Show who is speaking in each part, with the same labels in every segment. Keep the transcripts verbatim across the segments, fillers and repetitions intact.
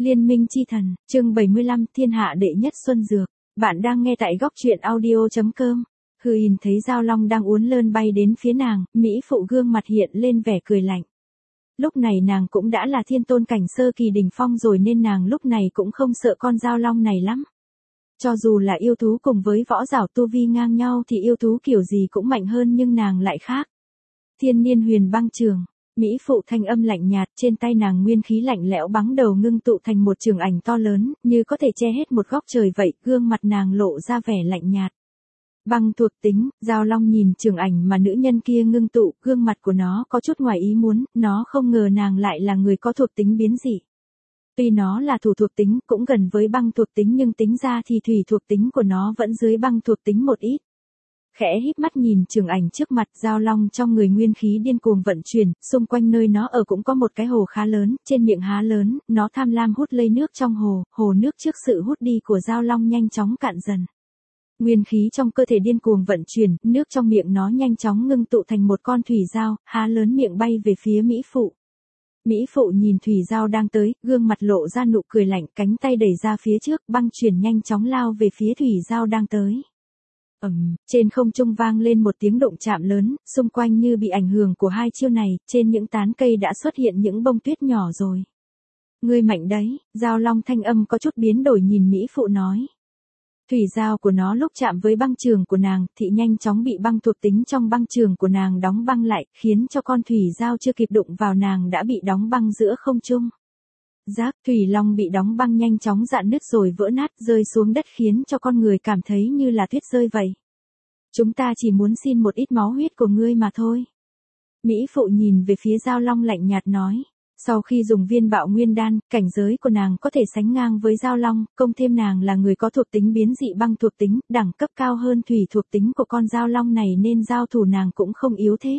Speaker 1: Liên minh chi thần, chương bảy mươi lăm, thiên hạ đệ nhất xuân dược. Bạn đang nghe tại góc truyện audio chấm com. Hư In thấy Giao Long đang uốn lơn bay đến phía nàng, mỹ phụ gương mặt hiện lên vẻ cười lạnh. Lúc này nàng cũng đã là thiên tôn cảnh sơ kỳ đỉnh phong rồi nên nàng lúc này cũng không sợ con Giao Long này lắm. Cho dù là yêu thú cùng với võ giả tu vi ngang nhau thì yêu thú kiểu gì cũng mạnh hơn nhưng nàng lại khác. Thiên Niên Huyền Băng Trường. Mỹ phụ thanh âm lạnh nhạt, trên tay nàng nguyên khí lạnh lẽo bắn đầu ngưng tụ thành một trường ảnh to lớn, như có thể che hết một góc trời vậy, gương mặt nàng lộ ra vẻ lạnh nhạt. Băng thuộc tính, Giao Long nhìn trường ảnh mà nữ nhân kia ngưng tụ, gương mặt của nó có chút ngoài ý muốn, nó không ngờ nàng lại là người có thuộc tính biến dị. Tuy nó là thổ thuộc tính, cũng gần với băng thuộc tính nhưng tính ra thì thủy thuộc tính của nó vẫn dưới băng thuộc tính một ít. Khẽ híp mắt nhìn trường ảnh trước mặt, Giao Long trong người nguyên khí điên cuồng vận chuyển, xung quanh nơi nó ở cũng có một cái hồ khá lớn, trên miệng há lớn, nó tham lam hút lấy nước trong hồ, hồ nước trước sự hút đi của Giao Long nhanh chóng cạn dần. Nguyên khí trong cơ thể điên cuồng vận chuyển, nước trong miệng nó nhanh chóng ngưng tụ thành một con thủy dao, há lớn miệng bay về phía Mỹ phụ. Mỹ phụ nhìn thủy dao đang tới, gương mặt lộ ra nụ cười lạnh, cánh tay đẩy ra phía trước, băng chuyển nhanh chóng lao về phía thủy dao đang tới. Ầm, um, trên không trung vang lên một tiếng động chạm lớn, xung quanh như bị ảnh hưởng của hai chiêu này, trên những tán cây đã xuất hiện những bông tuyết nhỏ rồi. Ngươi mạnh đấy, Giao Long thanh âm có chút biến đổi nhìn Mỹ phụ nói. Thủy dao của nó lúc chạm với băng trường của nàng, thì nhanh chóng bị băng thuộc tính trong băng trường của nàng đóng băng lại, khiến cho con thủy dao chưa kịp đụng vào nàng đã bị đóng băng giữa không trung. Giác, thủy long bị đóng băng nhanh chóng rạn nứt rồi vỡ nát rơi xuống đất khiến cho con người cảm thấy như là tuyết rơi vậy. Chúng ta chỉ muốn xin một ít máu huyết của ngươi mà thôi. Mỹ phụ nhìn về phía Giao Long lạnh nhạt nói. Sau khi dùng viên bạo nguyên đan, cảnh giới của nàng có thể sánh ngang với Giao Long, công thêm nàng là người có thuộc tính biến dị băng thuộc tính, đẳng cấp cao hơn thủy thuộc tính của con Giao Long này nên giao thủ nàng cũng không yếu thế.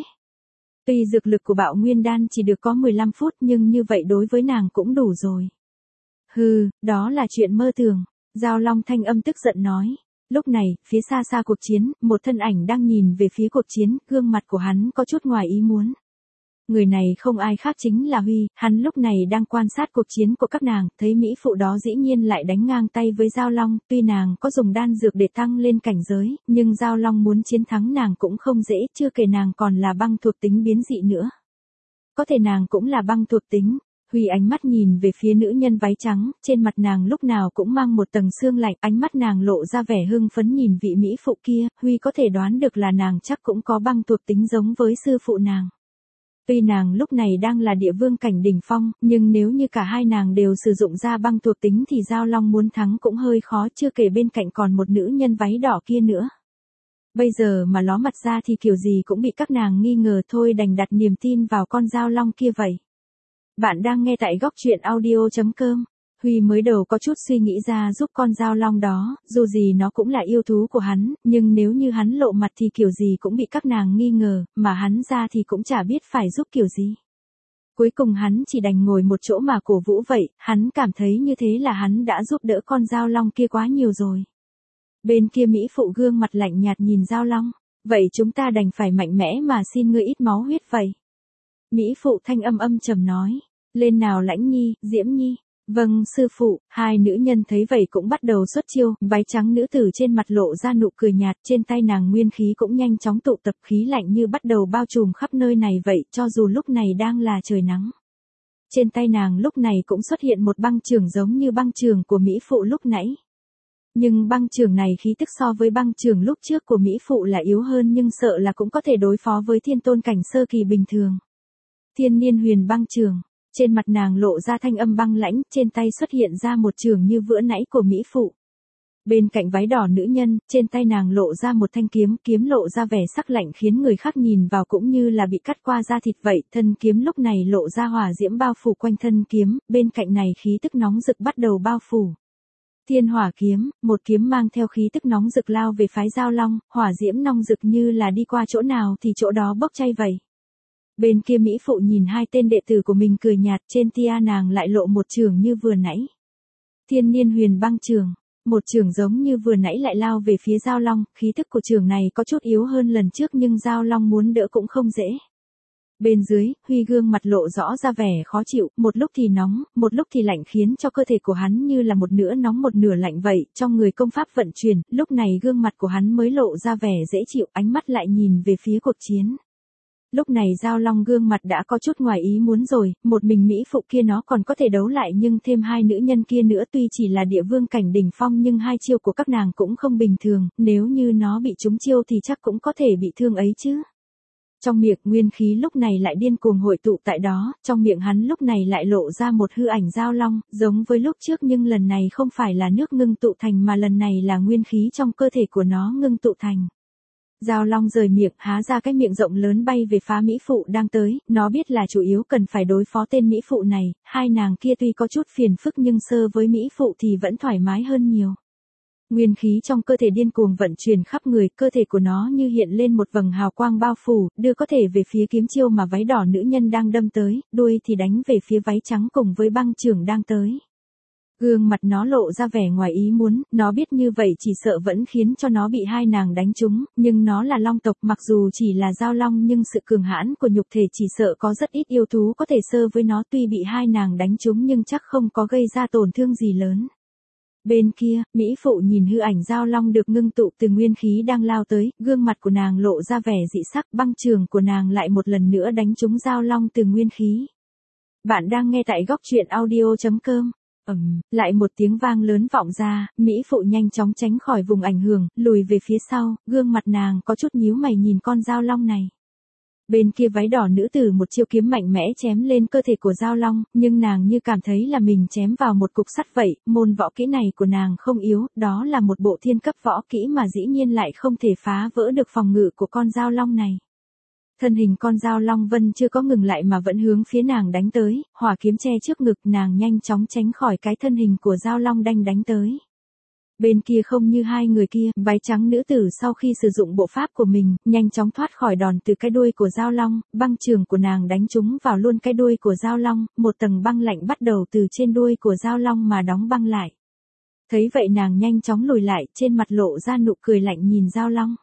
Speaker 1: Tuy dược lực của bạo nguyên đan chỉ được có mười lăm phút nhưng như vậy đối với nàng cũng đủ rồi. Hừ, đó là chuyện mơ tưởng, Giao Long thanh âm tức giận nói. Lúc này, phía xa xa cuộc chiến, một thân ảnh đang nhìn về phía cuộc chiến, gương mặt của hắn có chút ngoài ý muốn. Người này không ai khác chính là Huy, hắn lúc này đang quan sát cuộc chiến của các nàng, thấy mỹ phụ đó dĩ nhiên lại đánh ngang tay với Giao Long, tuy nàng có dùng đan dược để tăng lên cảnh giới, nhưng Giao Long muốn chiến thắng nàng cũng không dễ, chưa kể nàng còn là băng thuộc tính biến dị nữa. Có thể nàng cũng là băng thuộc tính. Huy ánh mắt nhìn về phía nữ nhân váy trắng, trên mặt nàng lúc nào cũng mang một tầng sương lạnh, ánh mắt nàng lộ ra vẻ hưng phấn nhìn vị mỹ phụ kia, Huy có thể đoán được là nàng chắc cũng có băng thuộc tính giống với sư phụ nàng. Tuy nàng lúc này đang là địa vương cảnh đỉnh phong, nhưng nếu như cả hai nàng đều sử dụng ra băng thuộc tính thì Giao Long muốn thắng cũng hơi khó, chưa kể bên cạnh còn một nữ nhân váy đỏ kia nữa. Bây giờ mà ló mặt ra thì kiểu gì cũng bị các nàng nghi ngờ thôi, đành đặt niềm tin vào con Giao Long kia vậy. Bạn đang nghe tại góc truyện audio chấm com. Huy mới đầu có chút suy nghĩ ra giúp con Giao Long đó, dù gì nó cũng là yêu thú của hắn, nhưng nếu như hắn lộ mặt thì kiểu gì cũng bị các nàng nghi ngờ, mà hắn ra thì cũng chả biết phải giúp kiểu gì. Cuối cùng hắn chỉ đành ngồi một chỗ mà cổ vũ vậy, hắn cảm thấy như thế là hắn đã giúp đỡ con Giao Long kia quá nhiều rồi. Bên kia mỹ phụ gương mặt lạnh nhạt nhìn Giao Long, vậy chúng ta đành phải mạnh mẽ mà xin ngươi ít máu huyết vậy. Mỹ phụ thanh âm âm trầm nói, lên nào Lãnh Nhi, Diễm Nhi. Vâng sư phụ, hai nữ nhân thấy vậy cũng bắt đầu xuất chiêu, váy trắng nữ tử trên mặt lộ ra nụ cười nhạt, trên tay nàng nguyên khí cũng nhanh chóng tụ tập, khí lạnh như bắt đầu bao trùm khắp nơi này vậy, cho dù lúc này đang là trời nắng. Trên tay nàng lúc này cũng xuất hiện một băng trường giống như băng trường của mỹ phụ lúc nãy. Nhưng băng trường này khí tức so với băng trường lúc trước của mỹ phụ là yếu hơn nhưng sợ là cũng có thể đối phó với thiên tôn cảnh sơ kỳ bình thường. Thiên Niên Huyền Băng Trường. Trên mặt nàng lộ ra thanh âm băng lãnh, trên tay xuất hiện ra một trường như vừa nãy của mỹ phụ. Bên cạnh váy đỏ nữ nhân, trên tay nàng lộ ra một thanh kiếm, kiếm lộ ra vẻ sắc lạnh khiến người khác nhìn vào cũng như là bị cắt qua da thịt vậy, thân kiếm lúc này lộ ra hỏa diễm bao phủ quanh thân kiếm, bên cạnh này khí tức nóng rực bắt đầu bao phủ. Thiên Hỏa Kiếm, một kiếm mang theo khí tức nóng rực lao về phái Giao Long, hỏa diễm nóng rực như là đi qua chỗ nào thì chỗ đó bốc cháy vậy. Bên kia mỹ phụ nhìn hai tên đệ tử của mình cười nhạt, trên tia nàng lại lộ một trường như vừa nãy. Thiên Niên Huyền Băng Trường, một trường giống như vừa nãy lại lao về phía Giao Long, khí thức của trường này có chút yếu hơn lần trước nhưng Giao Long muốn đỡ cũng không dễ. Bên dưới, Huy gương mặt lộ rõ ra vẻ khó chịu, một lúc thì nóng, một lúc thì lạnh khiến cho cơ thể của hắn như là một nửa nóng một nửa lạnh vậy, trong người công pháp vận chuyển, lúc này gương mặt của hắn mới lộ ra vẻ dễ chịu, ánh mắt lại nhìn về phía cuộc chiến. Lúc này Giao Long gương mặt đã có chút ngoài ý muốn rồi, một mình Mỹ phụ kia nó còn có thể đấu lại nhưng thêm hai nữ nhân kia nữa tuy chỉ là địa vương cảnh đỉnh phong nhưng hai chiêu của các nàng cũng không bình thường, nếu như nó bị trúng chiêu thì chắc cũng có thể bị thương ấy chứ. Trong miệng nguyên khí lúc này lại điên cuồng hội tụ tại đó, trong miệng hắn lúc này lại lộ ra một hư ảnh Giao Long, giống với lúc trước nhưng lần này không phải là nước ngưng tụ thành mà lần này là nguyên khí trong cơ thể của nó ngưng tụ thành. Giao Long rời miệng, há ra cái miệng rộng lớn bay về phá Mỹ phụ đang tới, nó biết là chủ yếu cần phải đối phó tên Mỹ phụ này, hai nàng kia tuy có chút phiền phức nhưng sơ với Mỹ phụ thì vẫn thoải mái hơn nhiều. Nguyên khí trong cơ thể điên cuồng vận chuyển khắp người, cơ thể của nó như hiện lên một vầng hào quang bao phủ, đưa có thể về phía kiếm chiêu mà váy đỏ nữ nhân đang đâm tới, đuôi thì đánh về phía váy trắng cùng với băng trưởng đang tới. Gương mặt nó lộ ra vẻ ngoài ý muốn, nó biết như vậy chỉ sợ vẫn khiến cho nó bị hai nàng đánh trúng, nhưng nó là long tộc mặc dù chỉ là Giao Long nhưng sự cường hãn của nhục thể chỉ sợ có rất ít yêu thú có thể sơ với nó tuy bị hai nàng đánh trúng nhưng chắc không có gây ra tổn thương gì lớn. Bên kia, Mỹ phụ nhìn hư ảnh Giao Long được ngưng tụ từ nguyên khí đang lao tới, gương mặt của nàng lộ ra vẻ dị sắc, băng trường của nàng lại một lần nữa đánh trúng Giao Long từ nguyên khí. Bạn đang nghe tại góc truyện audio chấm com. Ầm, lại một tiếng vang lớn vọng ra, Mỹ phụ nhanh chóng tránh khỏi vùng ảnh hưởng, lùi về phía sau, gương mặt nàng có chút nhíu mày nhìn con Giao Long này. Bên kia váy đỏ nữ tử một chiêu kiếm mạnh mẽ chém lên cơ thể của Giao Long, nhưng nàng như cảm thấy là mình chém vào một cục sắt vậy, môn võ kỹ này của nàng không yếu, đó là một bộ thiên cấp võ kỹ mà dĩ nhiên lại không thể phá vỡ được phòng ngự của con Giao Long này. Thân hình con Giao Long Vân chưa có ngừng lại mà vẫn hướng phía nàng đánh tới, hỏa kiếm che trước ngực nàng nhanh chóng tránh khỏi cái thân hình của Giao Long đanh đánh tới. Bên kia không như hai người kia, váy trắng nữ tử sau khi sử dụng bộ pháp của mình, nhanh chóng thoát khỏi đòn từ cái đuôi của Giao Long, băng trường của nàng đánh trúng vào luôn cái đuôi của Giao Long, một tầng băng lạnh bắt đầu từ trên đuôi của Giao Long mà đóng băng lại. Thấy vậy nàng nhanh chóng lùi lại, trên mặt lộ ra nụ cười lạnh nhìn Giao Long.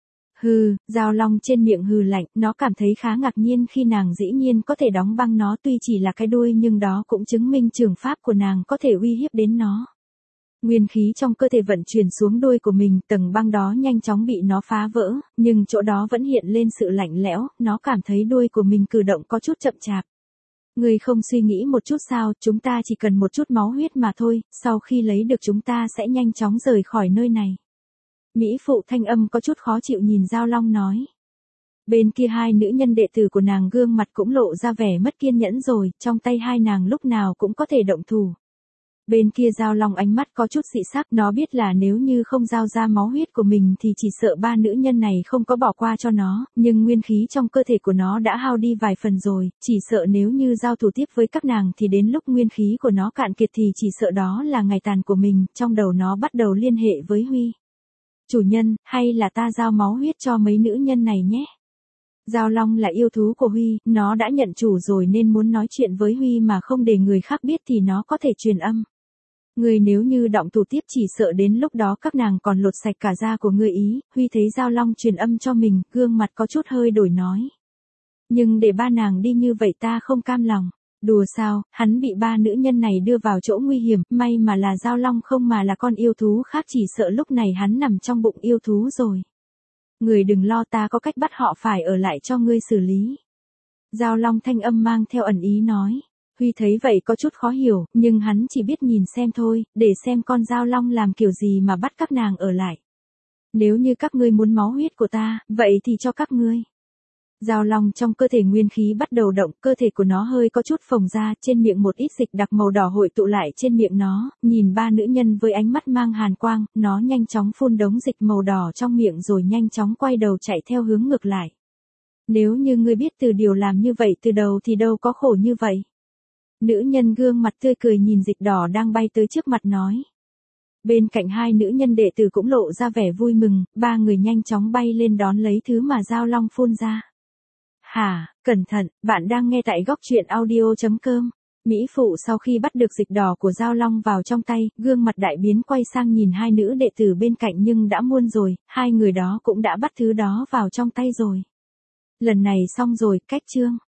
Speaker 1: Hừ, Giao Long trên miệng hừ lạnh, nó cảm thấy khá ngạc nhiên khi nàng dĩ nhiên có thể đóng băng nó tuy chỉ là cái đuôi nhưng đó cũng chứng minh trường pháp của nàng có thể uy hiếp đến nó. Nguyên khí trong cơ thể vận chuyển xuống đuôi của mình, tầng băng đó nhanh chóng bị nó phá vỡ, nhưng chỗ đó vẫn hiện lên sự lạnh lẽo, nó cảm thấy đuôi của mình cử động có chút chậm chạp. Người không suy nghĩ một chút sao, chúng ta chỉ cần một chút máu huyết mà thôi, sau khi lấy được chúng ta sẽ nhanh chóng rời khỏi nơi này. Mỹ phụ thanh âm có chút khó chịu nhìn Giao Long nói. Bên kia hai nữ nhân đệ tử của nàng gương mặt cũng lộ ra vẻ mất kiên nhẫn rồi, trong tay hai nàng lúc nào cũng có thể động thủ. Bên kia Giao Long ánh mắt có chút dị sắc, nó biết là nếu như không giao ra máu huyết của mình thì chỉ sợ ba nữ nhân này không có bỏ qua cho nó, nhưng nguyên khí trong cơ thể của nó đã hao đi vài phần rồi, chỉ sợ nếu như giao thủ tiếp với các nàng thì đến lúc nguyên khí của nó cạn kiệt thì chỉ sợ đó là ngày tàn của mình, trong đầu nó bắt đầu liên hệ với Huy. Chủ nhân, hay là ta giao máu huyết cho mấy nữ nhân này nhé. Giao Long là yêu thú của Huy, nó đã nhận chủ rồi nên muốn nói chuyện với Huy mà không để người khác biết thì nó có thể truyền âm. Người nếu như động thủ tiếp chỉ sợ đến lúc đó các nàng còn lột sạch cả da của người ý, Huy thấy Giao Long truyền âm cho mình, gương mặt có chút hơi đổi nói. Nhưng để ba nàng đi như vậy ta không cam lòng. Đùa sao, hắn bị ba nữ nhân này đưa vào chỗ nguy hiểm, may mà là Giao Long không mà là con yêu thú khác chỉ sợ lúc này hắn nằm trong bụng yêu thú rồi. Người đừng lo ta có cách bắt họ phải ở lại cho ngươi xử lý. Giao Long thanh âm mang theo ẩn ý nói. Huy thấy vậy có chút khó hiểu, nhưng hắn chỉ biết nhìn xem thôi, để xem con Giao Long làm kiểu gì mà bắt các nàng ở lại. Nếu như các ngươi muốn máu huyết của ta, vậy thì cho các ngươi. Giao Long trong cơ thể nguyên khí bắt đầu động, cơ thể của nó hơi có chút phồng ra, trên miệng một ít dịch đặc màu đỏ hội tụ lại trên miệng nó, nhìn ba nữ nhân với ánh mắt mang hàn quang, nó nhanh chóng phun đống dịch màu đỏ trong miệng rồi nhanh chóng quay đầu chạy theo hướng ngược lại. Nếu như ngươi biết từ điều làm như vậy từ đầu thì đâu có khổ như vậy. Nữ nhân gương mặt tươi cười nhìn dịch đỏ đang bay tới trước mặt nói. Bên cạnh hai nữ nhân đệ tử cũng lộ ra vẻ vui mừng, ba người nhanh chóng bay lên đón lấy thứ mà Giao Long phun ra. Hả, cẩn thận, bạn đang nghe tại góc truyện audio chấm com. Mỹ phụ sau khi bắt được dịch đỏ của Giao Long vào trong tay, gương mặt đại biến quay sang nhìn hai nữ đệ tử bên cạnh nhưng đã muôn rồi, hai người đó cũng đã bắt thứ đó vào trong tay rồi. Lần này xong rồi, cách chương.